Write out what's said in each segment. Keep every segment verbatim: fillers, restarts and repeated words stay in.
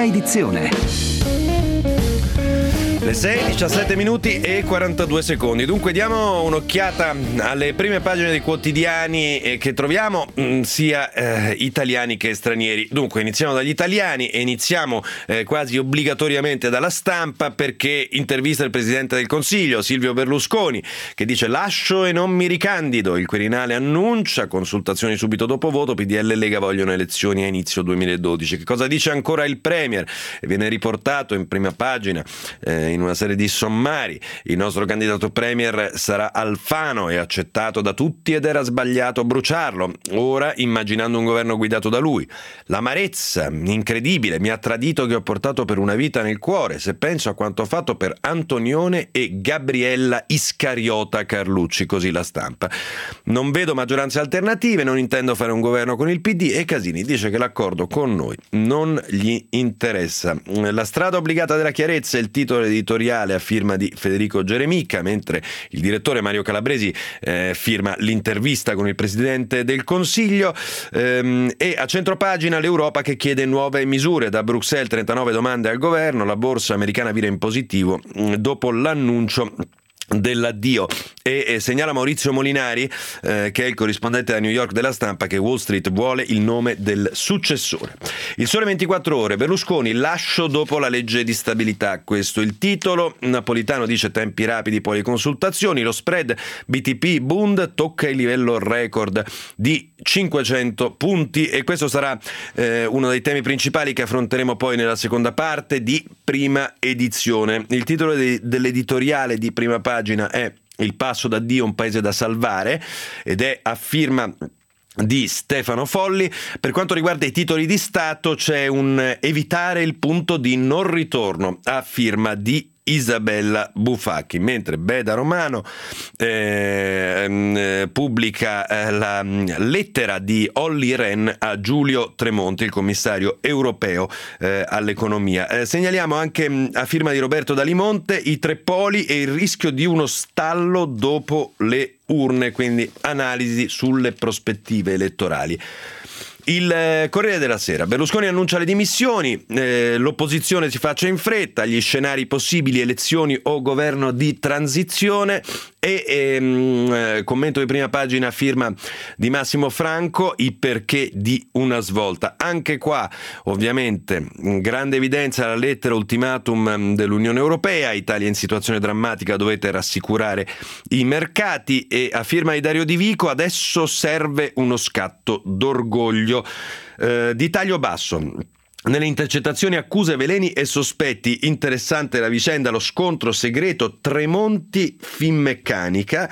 nuova edizione. Le sei, diciassette minuti e quarantadue secondi. Dunque diamo un'occhiata alle prime pagine dei quotidiani che troviamo, sia eh, italiani che stranieri. Dunque iniziamo dagli italiani e iniziamo eh, quasi obbligatoriamente dalla Stampa, perché intervista il Presidente del Consiglio Silvio Berlusconi, che dice: lascio e non mi ricandido. Il Quirinale annuncia consultazioni subito dopo voto, P D L e Lega vogliono elezioni a inizio duemiladodici. Che cosa dice ancora il Premier? E viene riportato in prima pagina eh, in una serie di sommari: il nostro candidato premier sarà Alfano, è accettato da tutti ed era sbagliato bruciarlo, ora immaginando un governo guidato da lui. L'amarezza incredibile, mi ha tradito che ho portato per una vita nel cuore, se penso a quanto ho fatto per Antonione e Gabriella Iscariota Carlucci. Così la Stampa. Non vedo maggioranze alternative, non intendo fare un governo con il P D, e Casini dice che l'accordo con noi non gli interessa. La strada obbligata della chiarezza è il titolo editoriale a firma di Federico Geremicca, mentre il direttore Mario Calabresi eh, firma l'intervista con il Presidente del Consiglio. Ehm, e a centropagina l'Europa che chiede nuove misure. Da Bruxelles trentanove domande al governo, la borsa americana vira in positivo mh, dopo l'annuncio dell'addio. E, e segnala Maurizio Molinari, eh, che è il corrispondente da New York della Stampa, che Wall Street vuole il nome del successore. Il Sole ventiquattro Ore: Berlusconi, lascio dopo la legge di stabilità. Questo è il titolo. Napolitano dice tempi rapidi, poi le consultazioni. Lo spread B T P Bund tocca il livello record di cinquecento punti, e questo sarà eh, uno dei temi principali che affronteremo poi nella seconda parte di Prima Edizione. Il titolo de- dell'editoriale di prima pagina è Il passo da Dio, un paese da salvare, ed è a firma di Stefano Folli. Per quanto riguarda i titoli di Stato c'è un evitare il punto di non ritorno a firma di Isabella Bufacchi, mentre Beda Romano eh, pubblica eh, la lettera di Olli Rehn a Giulio Tremonti, il commissario europeo eh, all'economia. Eh, segnaliamo anche mh, a firma di Roberto Dalimonte i tre poli e il rischio di uno stallo dopo le urne, quindi analisi sulle prospettive elettorali. Il Corriere della Sera: Berlusconi annuncia le dimissioni, eh, l'opposizione si faccia in fretta, gli scenari possibili, elezioni o governo di transizione. E ehm, eh, commento di prima pagina a firma di Massimo Franco, i perché di una svolta. Anche qua ovviamente grande evidenza la lettera ultimatum dell'Unione Europea: Italia in situazione drammatica, dovete rassicurare i mercati. E a firma di Dario Di Vico: adesso serve uno scatto d'orgoglio. Eh, di taglio basso: nelle intercettazioni accuse, veleni e sospetti. Interessante la vicenda, lo scontro segreto Tremonti Finmeccanica,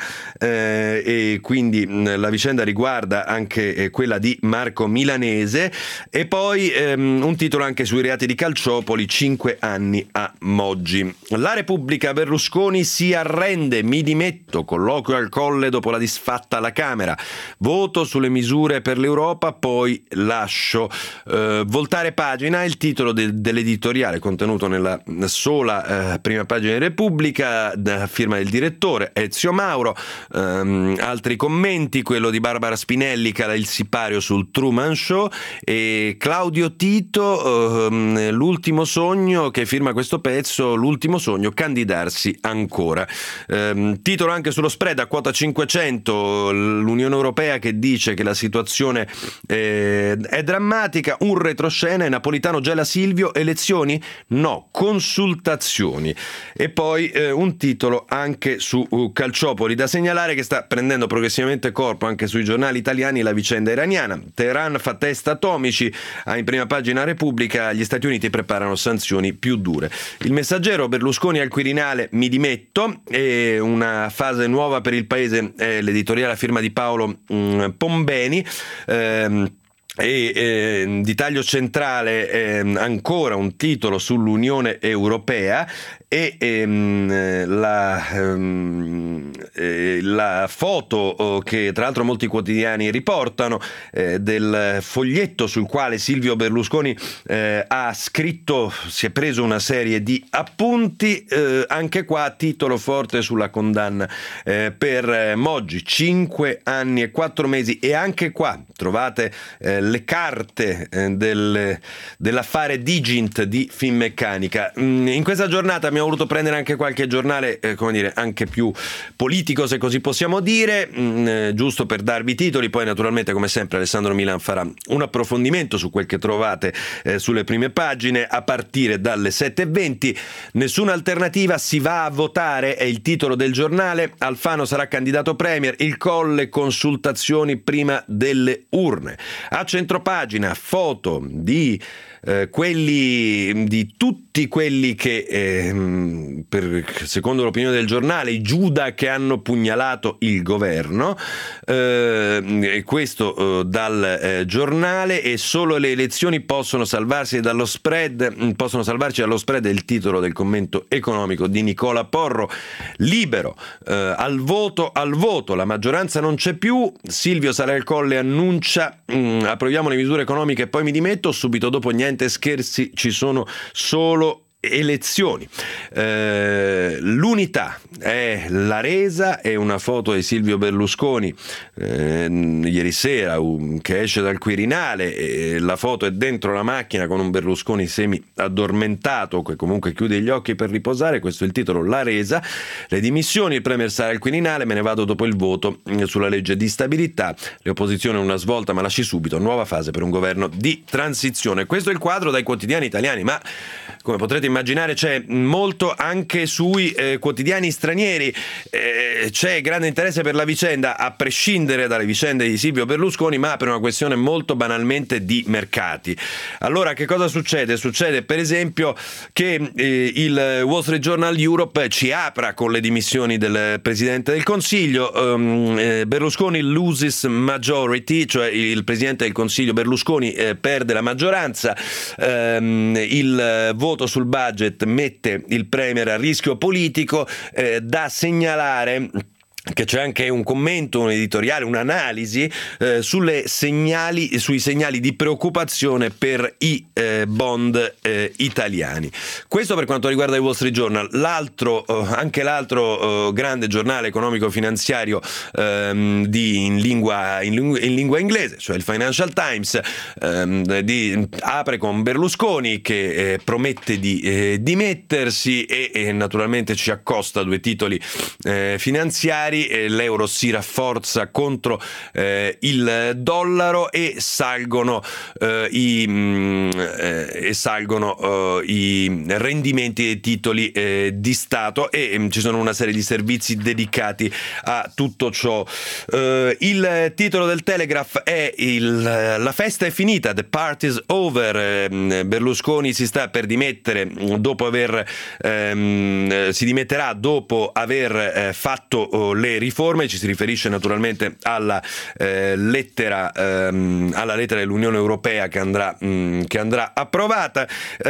eh, e quindi mh, la vicenda riguarda anche eh, quella di Marco Milanese. E poi ehm, un titolo anche sui reati di Calciopoli, cinque anni a Moggi. La Repubblica: Berlusconi si arrende, mi dimetto, colloquio al Colle dopo la disfatta alla Camera, voto sulle misure per l'Europa, poi lascio. Eh, voltare pagina, il titolo de- dell'editoriale contenuto nella sola eh, prima pagina di Repubblica, da firma del direttore Ezio Mauro. Um, altri commenti: quello di Barbara Spinelli, cala il sipario sul Truman Show, e Claudio Tito, um, l'ultimo sogno, che firma questo pezzo, l'ultimo sogno, candidarsi ancora. Um, titolo anche sullo spread a quota cinquecento, l'Unione Europea che dice che la situazione eh, è drammatica, un retroscena, e Napolitano gela Silvio, elezioni? No, consultazioni. E poi eh, un titolo anche su uh, Calciopoli. Da segnalare che sta prendendo progressivamente corpo anche sui giornali italiani la vicenda iraniana. Teheran fa test atomici, ha in prima pagina Repubblica: gli Stati Uniti preparano sanzioni più dure. Il Messaggero: Berlusconi al Quirinale, mi dimetto, e una fase nuova per il paese, è l'editoriale a firma di Paolo mh, Pombeni. Ehm, E eh, di taglio centrale eh, ancora un titolo sull'Unione Europea e ehm, la, ehm, eh, la foto oh, che tra l'altro molti quotidiani riportano eh, del foglietto sul quale Silvio Berlusconi eh, ha scritto, si è preso una serie di appunti, eh, anche qua titolo forte sulla condanna eh, per Moggi, cinque anni e quattro mesi, e anche qua trovate eh, le carte eh, del, dell'affare Digint di Finmeccanica. Mm, in questa giornata abbiamo voluto prendere anche qualche giornale, eh, come dire, anche più politico, se così possiamo dire, mm, eh, giusto per darvi titoli. Poi naturalmente, come sempre, Alessandro Milan farà un approfondimento su quel che trovate eh, sulle prime pagine a partire dalle sette e venti. Nessuna alternativa, si va a votare, è il titolo del giornale. Alfano sarà candidato premier, il Colle consultazioni prima delle urne. A centropagina foto di Eh, quelli di tutti quelli che eh, per, secondo l'opinione del giornale, i Giuda che hanno pugnalato il governo, eh, questo eh, dal eh, giornale. E solo le elezioni possono salvarsi dallo spread, possono salvarci dallo spread, è il titolo del commento economico di Nicola Porro. Libero, eh, al voto, al voto, la maggioranza non c'è più, Silvio Sarà il Colle annuncia mm, approviamo le misure economiche e poi mi dimetto, subito dopo niente scherzi, ci sono solo elezioni. Eh, l'unità è la resa, è una foto di Silvio Berlusconi eh, ieri sera um, che esce dal Quirinale, e la foto è dentro la macchina con un Berlusconi semi addormentato che comunque chiude gli occhi per riposare. Questo è il titolo, la resa. Le dimissioni, il premier sarà al Quirinale, me ne vado dopo il voto sulla legge di stabilità, le opposizioni una svolta ma lasci subito, nuova fase per un governo di transizione. Questo è il quadro dai quotidiani italiani, ma come potrete immaginare c'è molto anche sui eh, quotidiani stranieri. Eh, c'è grande interesse per la vicenda, a prescindere dalle vicende di Silvio Berlusconi, ma per una questione molto banalmente di mercati. Allora, che cosa succede? Succede per esempio che eh, il Wall Street Journal Europe ci apra con le dimissioni del Presidente del Consiglio. um, eh, Berlusconi loses majority, cioè il Presidente del Consiglio Berlusconi eh, perde la maggioranza. Um, il voto sul budget mette il premier a rischio politico. Eh, da segnalare che c'è anche un commento, un editoriale, un'analisi eh, sulle segnali, sui segnali di preoccupazione per i eh, bond eh, italiani. Questo per quanto riguarda il Wall Street Journal. L'altro, eh, anche l'altro eh, grande giornale economico-finanziario ehm, di, in, lingua, in, lingua, in lingua inglese, cioè il Financial Times, ehm, di, apre con Berlusconi che eh, promette di eh, dimettersi e, e naturalmente ci accosta due titoli eh, finanziari. L'euro si rafforza contro eh, il dollaro e salgono eh, i mh, eh, e salgono eh, i rendimenti dei titoli eh, di Stato, e mh, ci sono una serie di servizi dedicati a tutto ciò. Eh, il titolo del Telegraph è il, la festa è finita, the party's over. Eh, Berlusconi si sta per dimettere dopo aver ehm, si dimetterà dopo aver eh, fatto oh, le riforme. Ci si riferisce naturalmente alla eh, lettera ehm, alla lettera dell'Unione Europea che andrà mh, che andrà approvata.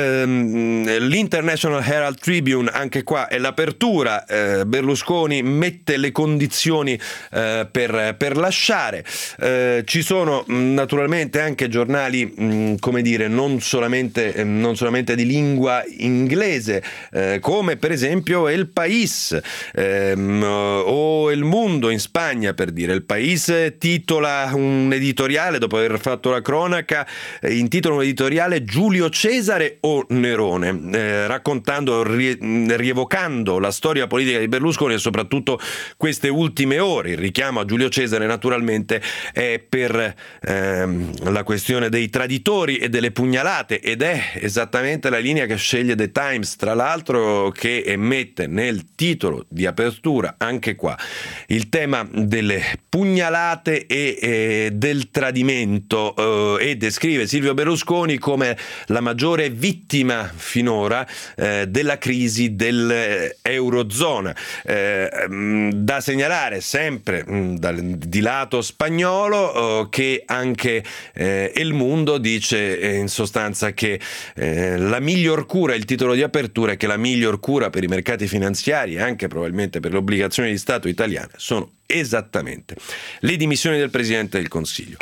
Ehm, L'International Herald Tribune, anche qua è l'apertura. eh, Berlusconi mette le condizioni eh, per, per lasciare. Eh, ci sono mh, naturalmente anche giornali mh, come dire non solamente eh, non solamente di lingua inglese, eh, come per esempio El País ehm, o Il Mundo in Spagna, per dire. Il País titola un editoriale, dopo aver fatto la cronaca, eh, intitola un editoriale Giulio Cesare o Nerone, eh, raccontando, rie- rievocando la storia politica di Berlusconi e soprattutto queste ultime ore. Il richiamo a Giulio Cesare naturalmente è per ehm, la questione dei traditori e delle pugnalate, ed è esattamente la linea che sceglie The Times, tra l'altro, che mette nel titolo di apertura anche qua il tema delle pugnalate e eh, del tradimento, eh, e descrive Silvio Berlusconi come la maggiore vittima finora eh, della crisi dell'Eurozona. Eh, da segnalare sempre mh, dal, di lato spagnolo eh, che anche eh, El Mundo dice eh, in sostanza che eh, la miglior cura, il titolo di apertura è che la miglior cura per i mercati finanziari e anche probabilmente per le obbligazioni di Stato italiane italiane sono esattamente le dimissioni del Presidente del Consiglio.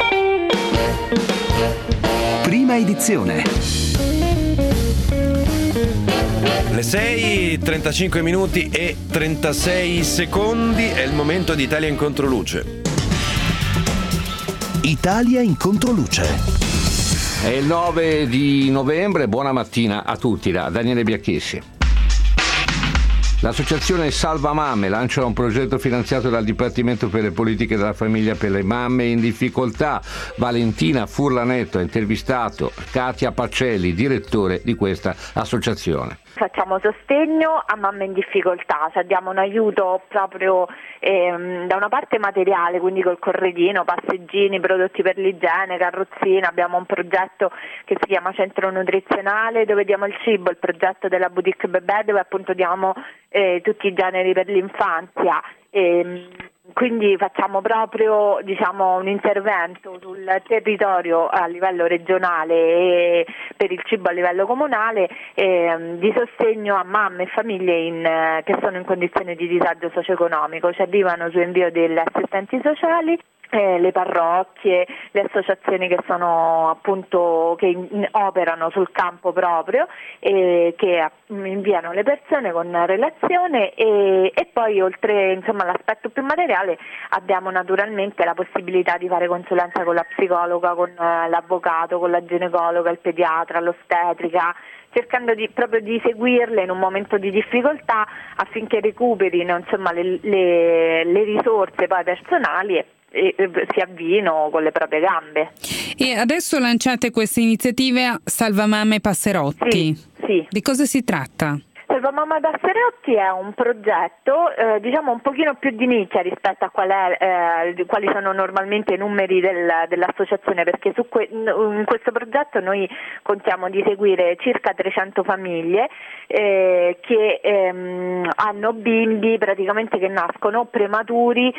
Prima edizione. Le sei, trentacinque minuti e trentasei secondi, è il momento di Italia in Controluce. Italia in Controluce. È il nove di novembre, buona mattina a tutti da Daniele Biacchessi. L'associazione Salva Mamme lancia un progetto finanziato dal Dipartimento per le politiche della famiglia per le mamme in difficoltà. Valentina Furlanetto ha intervistato Katia Pacelli, direttore di questa associazione. Facciamo sostegno a mamme in difficoltà, cioè diamo un aiuto proprio ehm, da una parte materiale, quindi col corredino, passeggini, prodotti per l'igiene, carrozzina. Abbiamo un progetto che si chiama Centro Nutrizionale dove diamo il cibo, il progetto della Boutique Bebè dove appunto diamo eh, tutti i generi per l'infanzia. E, quindi facciamo proprio diciamo un intervento sul territorio a livello regionale e per il cibo a livello comunale eh, di sostegno a mamme e famiglie in, eh, che sono in condizioni di disagio socio-economico. Ci arrivano su invio degli assistenti sociali, Eh, le parrocchie, le associazioni che sono appunto che in, operano sul campo proprio e che inviano le persone con relazione e, e poi oltre insomma all'aspetto più materiale abbiamo naturalmente la possibilità di fare consulenza con la psicologa, con eh, l'avvocato, con la ginecologa, il pediatra, l'ostetrica, cercando di, proprio di seguirle in un momento di difficoltà affinché recuperino insomma le, le, le risorse poi personali e E si avviino con le proprie gambe. E adesso lanciate queste iniziative Salva Mamme Passerotti. Sì, sì. Di cosa si tratta? Salva Mamme Passerotti è un progetto eh, diciamo un pochino più di nicchia rispetto a qual è, eh, quali sono normalmente i numeri del, dell'associazione, perché su que- in questo progetto noi contiamo di seguire circa trecento famiglie eh, che ehm, hanno bimbi praticamente che nascono prematuri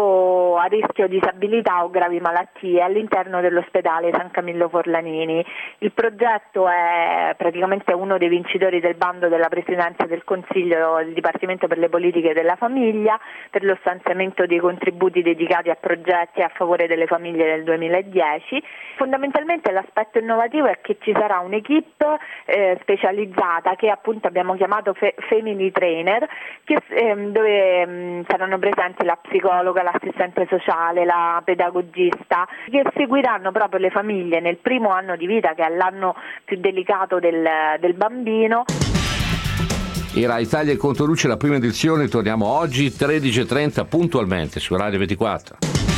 o a rischio disabilità o gravi malattie all'interno dell'ospedale San Camillo Forlanini. Il progetto è praticamente uno dei vincitori del bando della Presidenza del Consiglio del Dipartimento per le politiche della famiglia per lo stanziamento dei contributi dedicati a progetti a favore delle famiglie del duemiladieci. Fondamentalmente l'aspetto innovativo è che ci sarà un'equipe eh, specializzata che appunto abbiamo chiamato fe- Family Trainer, che, ehm, dove mh, saranno presenti la psicologa, l'assistente sociale, la pedagogista, che seguiranno proprio le famiglie nel primo anno di vita, che è l'anno più delicato del, del bambino. Era Italia in Controluce, la prima edizione, torniamo oggi tredici e trenta puntualmente su Radio ventiquattro.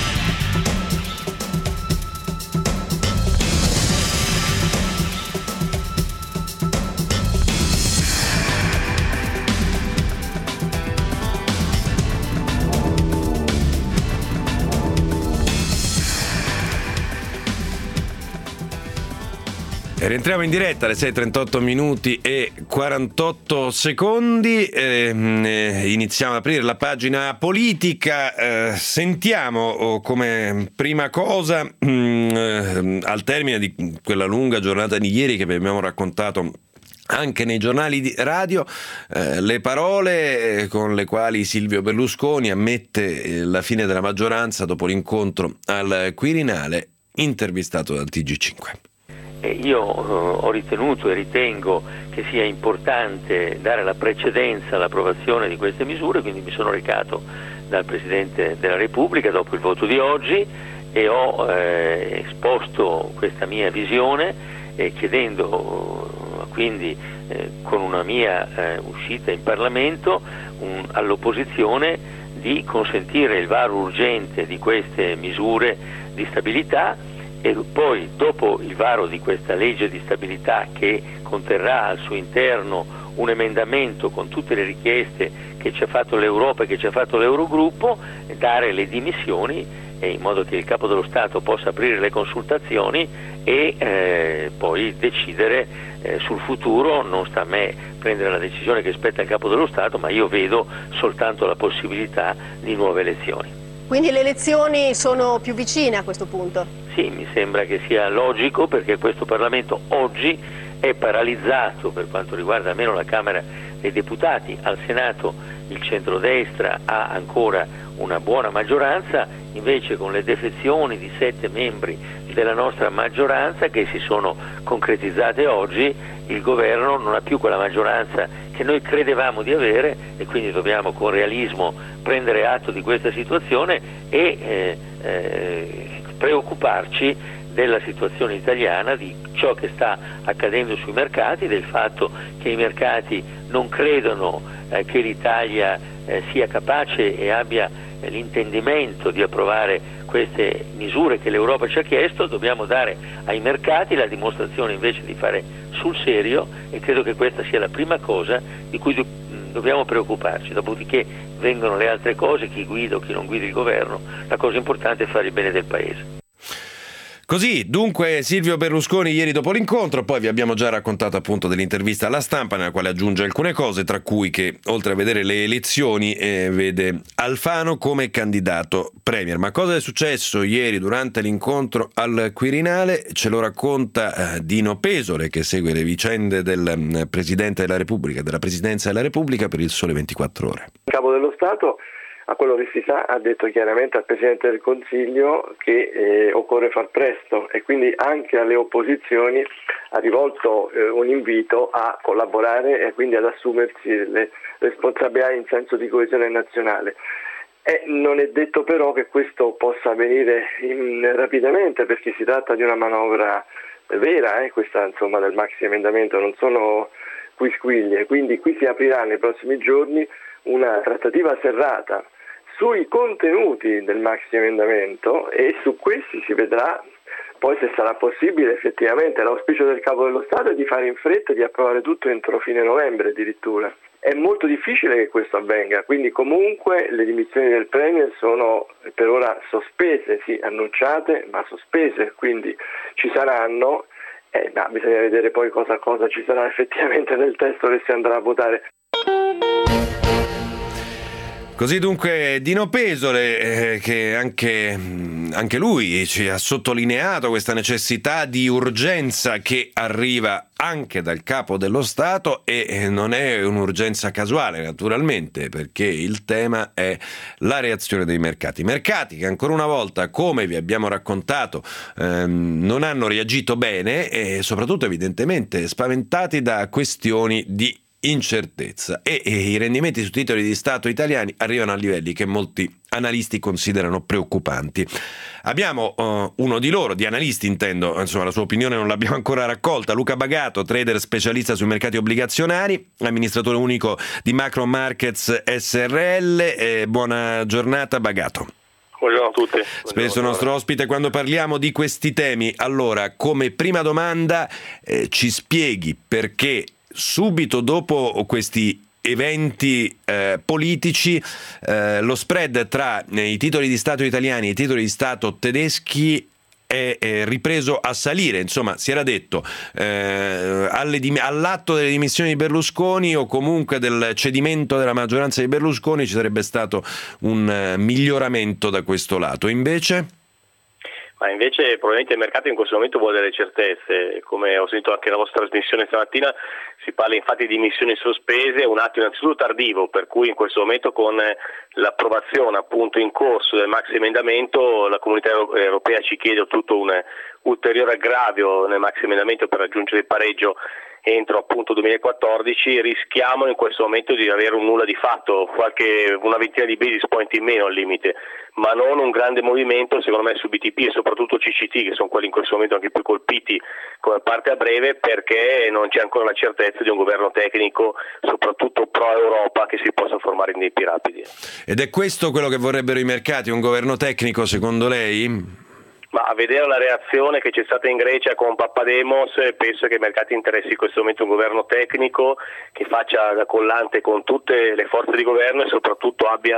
Rientriamo in diretta alle sei e trentotto minuti e quarantotto secondi, eh, iniziamo ad aprire la pagina politica, eh, sentiamo oh, come prima cosa mh, eh, al termine di quella lunga giornata di ieri che vi abbiamo raccontato anche nei giornali di radio, eh, le parole con le quali Silvio Berlusconi ammette eh, la fine della maggioranza dopo l'incontro al Quirinale, intervistato dal T G cinque. Io ho ritenuto e ritengo che sia importante dare la precedenza all'approvazione di queste misure, quindi mi sono recato dal Presidente della Repubblica dopo il voto di oggi e ho eh, esposto questa mia visione eh, chiedendo quindi eh, con una mia eh, uscita in Parlamento un, all'opposizione di consentire il varo urgente di queste misure di stabilità e poi dopo il varo di questa legge di stabilità che conterrà al suo interno un emendamento con tutte le richieste che ci ha fatto l'Europa e che ci ha fatto l'Eurogruppo, dare le dimissioni eh, in modo che il Capo dello Stato possa aprire le consultazioni e eh, poi decidere eh, sul futuro. Non sta a me prendere la decisione che spetta al Capo dello Stato, ma io vedo soltanto la possibilità di nuove elezioni. Quindi le elezioni sono più vicine a questo punto? Sì, mi sembra che sia logico perché questo Parlamento oggi è paralizzato per quanto riguarda almeno la Camera dei deputati. Al Senato il centrodestra ha ancora una buona maggioranza, invece con le defezioni di sette membri della nostra maggioranza che si sono concretizzate oggi, il governo non ha più quella maggioranza che noi credevamo di avere, e quindi dobbiamo con realismo prendere atto di questa situazione e eh, eh, preoccuparci della situazione italiana, di ciò che sta accadendo sui mercati, del fatto che i mercati non credono eh, che l'Italia eh, sia capace e abbia eh, l'intendimento di approvare queste misure che l'Europa ci ha chiesto. Dobbiamo dare ai mercati la dimostrazione invece di fare sul serio, e credo che questa sia la prima cosa di cui do- dobbiamo preoccuparci. Dopodiché vengono le altre cose, chi guida o chi non guida il governo. La cosa importante è fare il bene del Paese. Così, dunque, Silvio Berlusconi ieri dopo l'incontro, poi vi abbiamo già raccontato appunto dell'intervista alla Stampa nella quale aggiunge alcune cose, tra cui che oltre a vedere le elezioni eh, vede Alfano come candidato premier. Ma cosa è successo ieri durante l'incontro al Quirinale? Ce lo racconta eh, Dino Pesole, che segue le vicende del um, Presidente della Repubblica, della Presidenza della Repubblica per il Sole ventiquattro Ore. Il Capo dello Stato, a quello che si sa, ha detto chiaramente al Presidente del Consiglio che eh, occorre far presto, e quindi anche alle opposizioni ha rivolto eh, un invito a collaborare e quindi ad assumersi le responsabilità in senso di coesione nazionale. E non è detto però che questo possa avvenire in, rapidamente, perché si tratta di una manovra vera, eh, questa insomma del maxi emendamento, non sono quisquiglie, quindi qui si aprirà nei prossimi giorni una trattativa serrata sui contenuti del maxi emendamento, e su questi si vedrà poi se sarà possibile effettivamente. L'auspicio del Capo dello Stato è di fare in fretta e di approvare tutto entro fine novembre addirittura. È molto difficile che questo avvenga, quindi comunque le dimissioni del Premier sono per ora sospese, sì, annunciate ma sospese, quindi ci saranno, eh, ma bisogna vedere poi cosa, cosa ci sarà effettivamente nel testo che si andrà a votare. Così dunque Dino Pesole, eh, che anche, anche lui ci ha sottolineato questa necessità di urgenza che arriva anche dal Capo dello Stato, e non è un'urgenza casuale naturalmente, perché il tema è la reazione dei mercati. Mercati che ancora una volta, come vi abbiamo raccontato, ehm, non hanno reagito bene, e soprattutto evidentemente spaventati da questioni di incertezza, e, e i rendimenti su titoli di Stato italiani arrivano a livelli che molti analisti considerano preoccupanti. Abbiamo uh, uno di loro, di analisti intendo, insomma la sua opinione non l'abbiamo ancora raccolta, Luca Bagato, trader specialista sui mercati obbligazionari, amministratore unico di Macro Markets S R L. Eh, buona giornata Bagato. Buongiorno a tutti. Spesso nostro ospite quando parliamo di questi temi. Allora, come prima domanda eh, ci spieghi perché subito dopo questi eventi eh, politici eh, lo spread tra i titoli di Stato italiani e i titoli di Stato tedeschi è, è ripreso a salire. Insomma, si era detto eh, alle dim- all'atto delle dimissioni di Berlusconi, o comunque del cedimento della maggioranza di Berlusconi, ci sarebbe stato un uh, miglioramento da questo lato. Invece? Ma invece probabilmente il mercato in questo momento vuole delle certezze. Come ho sentito anche nella vostra trasmissione stamattina, si parla infatti di missioni sospese, un atto innanzitutto tardivo, per cui in questo momento con l'approvazione appunto in corso del maxi emendamento la Comunità Europea ci chiede tutto un ulteriore aggravio nel maxi emendamento per raggiungere il pareggio entro appunto duemilaquattordici. Rischiamo in questo momento di avere un nulla di fatto, qualche una ventina di basis point in meno al limite, ma non un grande movimento secondo me su B T P e soprattutto C C T, che sono quelli in questo momento anche più colpiti come parte a breve, perché non c'è ancora la certezza di un governo tecnico, soprattutto pro Europa, che si possa formare in tempi rapidi. Ed è questo quello che vorrebbero i mercati, un governo tecnico secondo lei? Ma a vedere la reazione che c'è stata in Grecia con Papademos, penso che i mercati interessi in questo momento un governo tecnico che faccia da collante con tutte le forze di governo e soprattutto abbia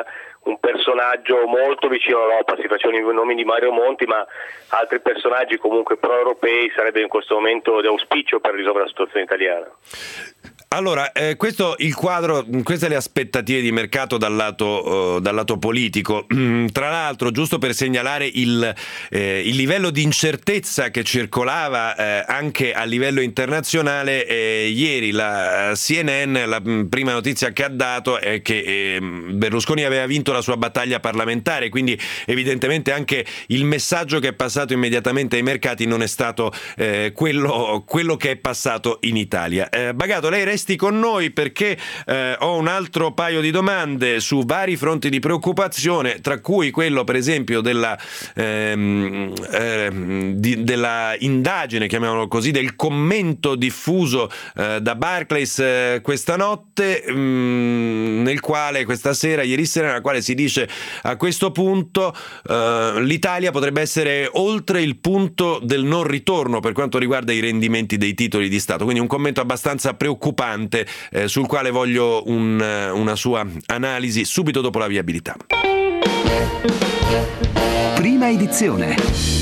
un personaggio molto vicino all'Europa, si facevano i nomi di Mario Monti, ma altri personaggi comunque pro-europei sarebbe in questo momento di auspicio per risolvere la situazione italiana. Allora, eh, questo il quadro, queste le aspettative di mercato dal lato, uh, dal lato politico. Tra l'altro, giusto per segnalare il, eh, il livello di incertezza che circolava eh, anche a livello internazionale, eh, ieri la C N N, la prima notizia che ha dato è che eh, Berlusconi aveva vinto la sua battaglia parlamentare, quindi evidentemente anche il messaggio che è passato immediatamente ai mercati non è stato eh, quello, quello che è passato in Italia. Eh, Bagato, lei resti con noi perché eh, ho un altro paio di domande su vari fronti di preoccupazione, tra cui quello per esempio della, ehm, eh, di, della indagine, chiamiamolo così, del commento diffuso eh, da Barclays eh, questa notte, mh, nel quale questa sera, ieri sera, nella quale si dice a questo punto eh, l'Italia potrebbe essere oltre il punto del non ritorno per quanto riguarda i rendimenti dei titoli di Stato, quindi un commento abbastanza preoccupante eh, sul quale voglio un, una sua analisi subito dopo la viabilità. Prima edizione.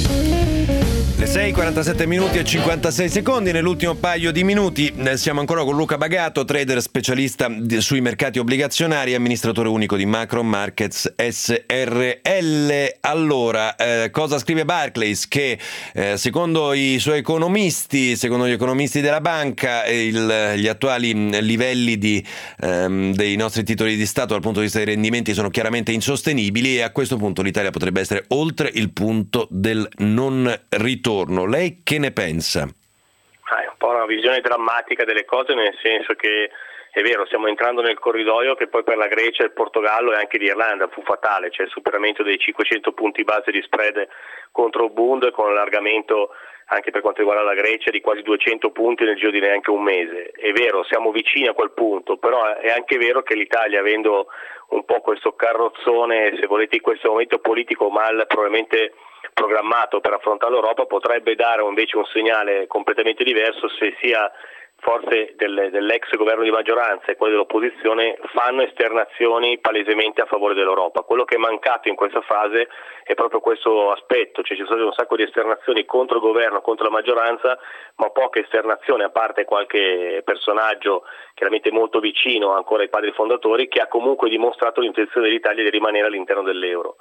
Le sei e quarantasette minuti e cinquantasei secondi. Nell'ultimo paio di minuti eh, siamo ancora con Luca Bagato, trader specialista di, sui mercati obbligazionari, amministratore unico di Macro Markets S R L. Allora, eh, cosa scrive Barclays? Che eh, secondo i suoi economisti, secondo gli economisti della banca, il, gli attuali livelli di, ehm, dei nostri titoli di Stato dal punto di vista dei rendimenti sono chiaramente insostenibili e a questo punto l'Italia potrebbe essere oltre il punto del non ritorno. Lei che ne pensa? Ah, è un po' una visione drammatica delle cose, nel senso che è vero, stiamo entrando nel corridoio che poi per la Grecia, il Portogallo e anche l'Irlanda fu fatale, cioè il superamento dei cinquecento punti base di spread contro Bund, con allargamento anche per quanto riguarda la Grecia di quasi duecento punti nel giro di neanche un mese. È vero, siamo vicini a quel punto, però è anche vero che l'Italia, avendo un po' questo carrozzone, se volete in questo momento politico mal probabilmente programmato per affrontare l'Europa, potrebbe dare invece un segnale completamente diverso se sia forze del, dell'ex governo di maggioranza e quelle dell'opposizione fanno esternazioni palesemente a favore dell'Europa. Quello che è mancato in questa fase è proprio questo aspetto, cioè ci sono un sacco di esternazioni contro il governo, contro la maggioranza, ma poche esternazioni, a parte qualche personaggio chiaramente molto vicino ancora ai padri fondatori, che ha comunque dimostrato l'intenzione dell'Italia di rimanere all'interno dell'euro.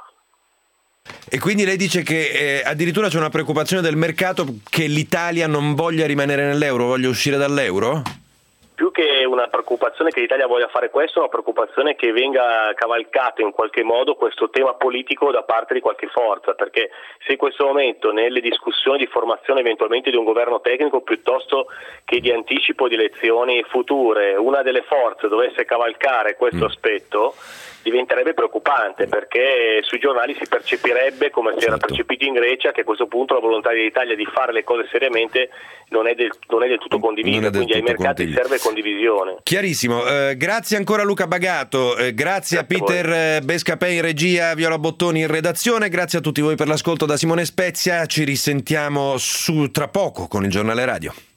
E quindi lei dice che eh, addirittura c'è una preoccupazione del mercato che l'Italia non voglia rimanere nell'euro, voglia uscire dall'euro? Più che una preoccupazione che l'Italia voglia fare questo, è una preoccupazione che venga cavalcato in qualche modo questo tema politico da parte di qualche forza, perché se in questo momento nelle discussioni di formazione eventualmente di un governo tecnico piuttosto che di anticipo di elezioni future, una delle forze dovesse cavalcare questo mm. aspetto, diventerebbe preoccupante, perché sui giornali si percepirebbe, come si certo. era percepito in Grecia, che a questo punto la volontà dell'Italia di fare le cose seriamente non è del, non è del tutto condivisa, quindi ai mercati condiviso. serve condivisione. Chiarissimo, eh, grazie ancora Luca Bagato, eh, grazie, grazie a Peter Bescapè in regia, Viola Bottoni in redazione, grazie a tutti voi per l'ascolto da Simone Spezia, ci risentiamo su tra poco con il Giornale Radio.